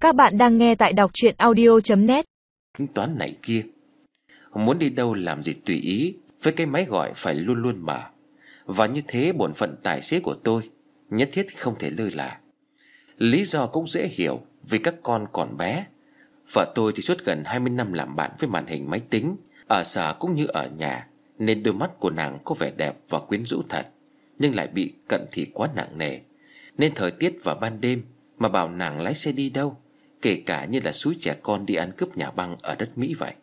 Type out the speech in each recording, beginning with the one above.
Các bạn đang nghe tại đọc truyện audio.net. Tính toán này kia, muốn đi đâu làm gì tùy ý, với cái máy gọi phải luôn luôn mở. Và như thế bổn phận tài xế của tôi nhất thiết không thể lơ là. Lý do cũng dễ hiểu, vì các con còn bé. Vợ tôi thì suốt gần 20 năm làm bạn với màn hình máy tính, ở sở cũng như ở nhà, nên đôi mắt của nàng có vẻ đẹp và quyến rũ thật, nhưng lại bị cận thị quá nặng nề. Nên thời tiết vào ban đêm mà bảo nàng lái xe đi đâu, kể cả như là xúi trẻ con đi ăn cướp nhà băng ở đất Mỹ vậy.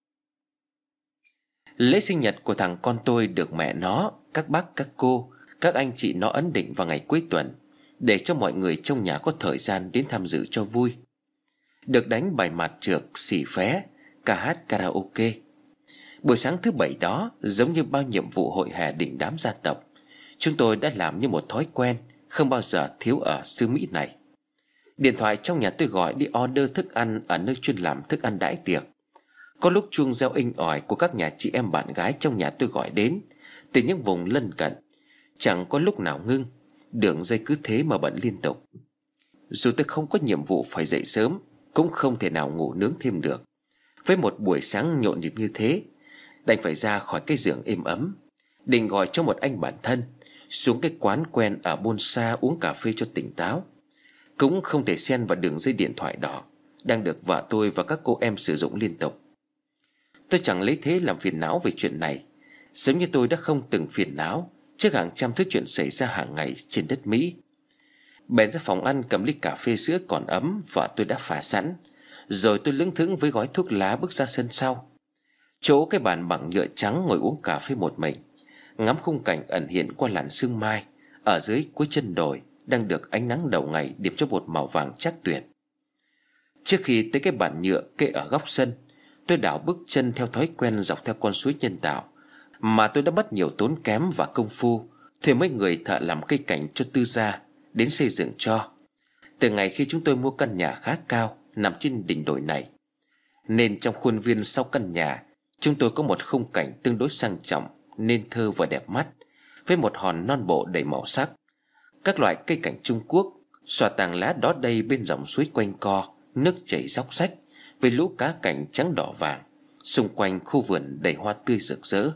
Lễ sinh nhật của thằng con tôi được mẹ nó, các bác các cô, các anh chị nó ấn định vào ngày cuối tuần, để cho mọi người trong nhà có thời gian đến tham dự cho vui. Được đánh bài mặt trượt, xì phé, ca hát karaoke. Buổi sáng thứ bảy đó, giống như bao nhiệm vụ hội hè đình đám gia tộc, chúng tôi đã làm như một thói quen không bao giờ thiếu ở xứ Mỹ này. Điện thoại trong nhà tôi gọi đi order thức ăn ở nơi chuyên làm thức ăn đãi tiệc. Có lúc chuông reo inh ỏi của các nhà chị em bạn gái trong nhà tôi gọi đến từ những vùng lân cận. Chẳng có lúc nào ngưng, đường dây cứ thế mà bận liên tục. Dù tôi không có nhiệm vụ phải dậy sớm, cũng không thể nào ngủ nướng thêm được. Với một buổi sáng nhộn nhịp như thế, đành phải ra khỏi cái giường êm ấm, định gọi cho một anh bạn thân xuống cái quán quen ở Bôn Sa uống cà phê cho tỉnh táo. Cũng không thể xen vào đường dây điện thoại đỏ đang được vợ tôi và các cô em sử dụng liên tục. Tôi chẳng lấy thế làm phiền não về chuyện này, giống như tôi đã không từng phiền não trước hàng trăm thứ chuyện xảy ra hàng ngày trên đất Mỹ. Bèn ra phòng ăn cầm ly cà phê sữa còn ấm vợ tôi đã pha sẵn, rồi tôi lững thững với gói thuốc lá bước ra sân sau. Chỗ cái bàn bằng nhựa trắng ngồi uống cà phê một mình, ngắm khung cảnh ẩn hiện qua làn sương mai ở dưới cuối chân đồi đang được ánh nắng đầu ngày điểm cho một màu vàng chắc tuyệt. Trước khi tới cái bàn nhựa kê ở góc sân, tôi đảo bước chân theo thói quen dọc theo con suối nhân tạo mà tôi đã mất nhiều tốn kém và công phu thuê mấy người thợ làm cây cảnh cho tư gia đến xây dựng cho, từ ngày khi chúng tôi mua căn nhà khá cao nằm trên đỉnh đồi này. Nên trong khuôn viên sau căn nhà, chúng tôi có một khung cảnh tương đối sang trọng nên thơ và đẹp mắt, với một hòn non bộ đầy màu sắc. Các loại cây cảnh Trung Quốc xòa tàng lá đó đây bên dòng suối quanh co, nước chảy róc rách với lũ cá cảnh trắng đỏ vàng. Xung quanh khu vườn đầy hoa tươi rực rỡ.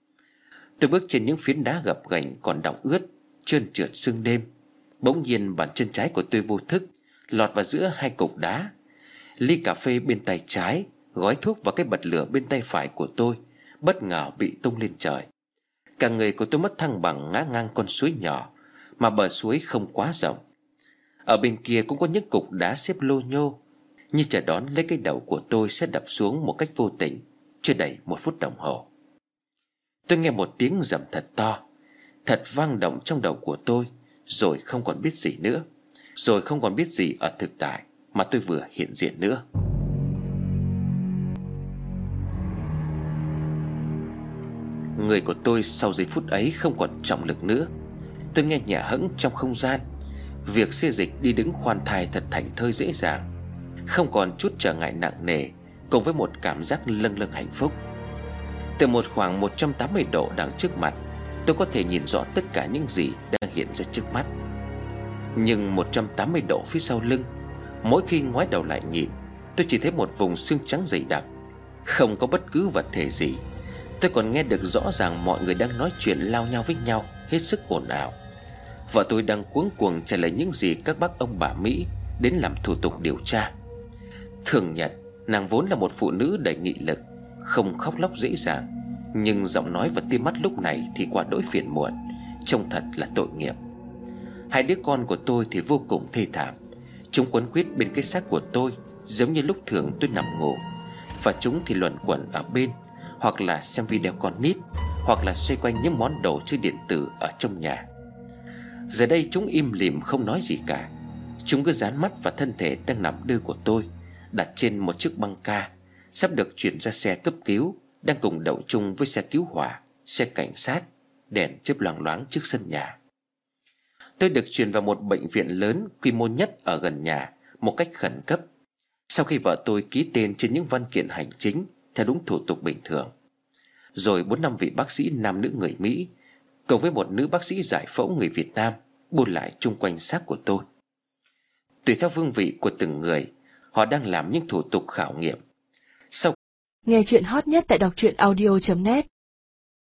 Tôi bước trên những phiến đá gập ghềnh còn đọng ướt, trơn trượt sương đêm. Bỗng nhiên bàn chân trái của tôi vô thức lọt vào giữa hai cục đá. Ly cà phê bên tay trái, gói thuốc và cái bật lửa bên tay phải của tôi bất ngờ bị tung lên trời. Cả người của tôi mất thăng bằng ngã ngang con suối nhỏ, mà bờ suối không quá rộng. Ở bên kia cũng có những cục đá xếp lô nhô, như chờ đón lấy cái đầu của tôi sẽ đập xuống một cách vô tình. Chưa đầy 1 phút đồng hồ, tôi nghe một tiếng rầm thật to, thật vang động trong đầu của tôi. Rồi không còn biết gì nữa, rồi không còn biết gì ở thực tại mà tôi vừa hiện diện nữa. Người của tôi sau giây phút ấy không còn trọng lực nữa. Tôi nghe nhẹ hẫng trong không gian. Việc xê dịch đi đứng khoan thai thật thảnh thơi dễ dàng, không còn chút trở ngại nặng nề, cùng với một cảm giác lâng lâng hạnh phúc. Từ một khoảng 180 độ đằng trước mặt, tôi có thể nhìn rõ tất cả những gì đang hiện ra trước mắt. Nhưng 180 độ phía sau lưng, mỗi khi ngoái đầu lại nhìn, tôi chỉ thấy một vùng xương trắng dày đặc, không có bất cứ vật thể gì. Tôi còn nghe được rõ ràng mọi người đang nói chuyện lao nhau với nhau, hết sức ồn ào. Vợ tôi đang cuống cuồng trả lời những gì các bác ông bà Mỹ đến làm thủ tục điều tra. Thường nhật, nàng vốn là một phụ nữ đầy nghị lực, không khóc lóc dễ dàng, nhưng giọng nói và tia mắt lúc này thì quá đỗi phiền muộn, trông thật là tội nghiệp. Hai đứa con của tôi thì vô cùng thê thảm. Chúng quấn quýt bên cái xác của tôi giống như lúc thường tôi nằm ngủ, và chúng thì luẩn quẩn ở bên, hoặc là xem video con nít, hoặc là xoay quanh những món đồ chơi điện tử ở trong nhà. Giờ đây chúng im lìm không nói gì cả. Chúng cứ dán mắt vào thân thể đang nằm đơ của tôi, đặt trên một chiếc băng ca sắp được chuyển ra xe cấp cứu, đang cùng đậu chung với xe cứu hỏa, xe cảnh sát, đèn chớp loang loáng trước sân nhà. Tôi được chuyển vào một bệnh viện lớn quy mô nhất ở gần nhà một cách khẩn cấp, sau khi vợ tôi ký tên trên những văn kiện hành chính theo đúng thủ tục bình thường. Rồi 4-5 vị bác sĩ nam nữ người Mỹ cùng với một nữ bác sĩ giải phẫu người Việt Nam buôn lại chung quanh xác của tôi. Tùy theo vương vị của từng người, Họ đang làm những thủ tục khảo nghiệm. Sau Nghe chuyện hot nhất tại đọc truyện audio.net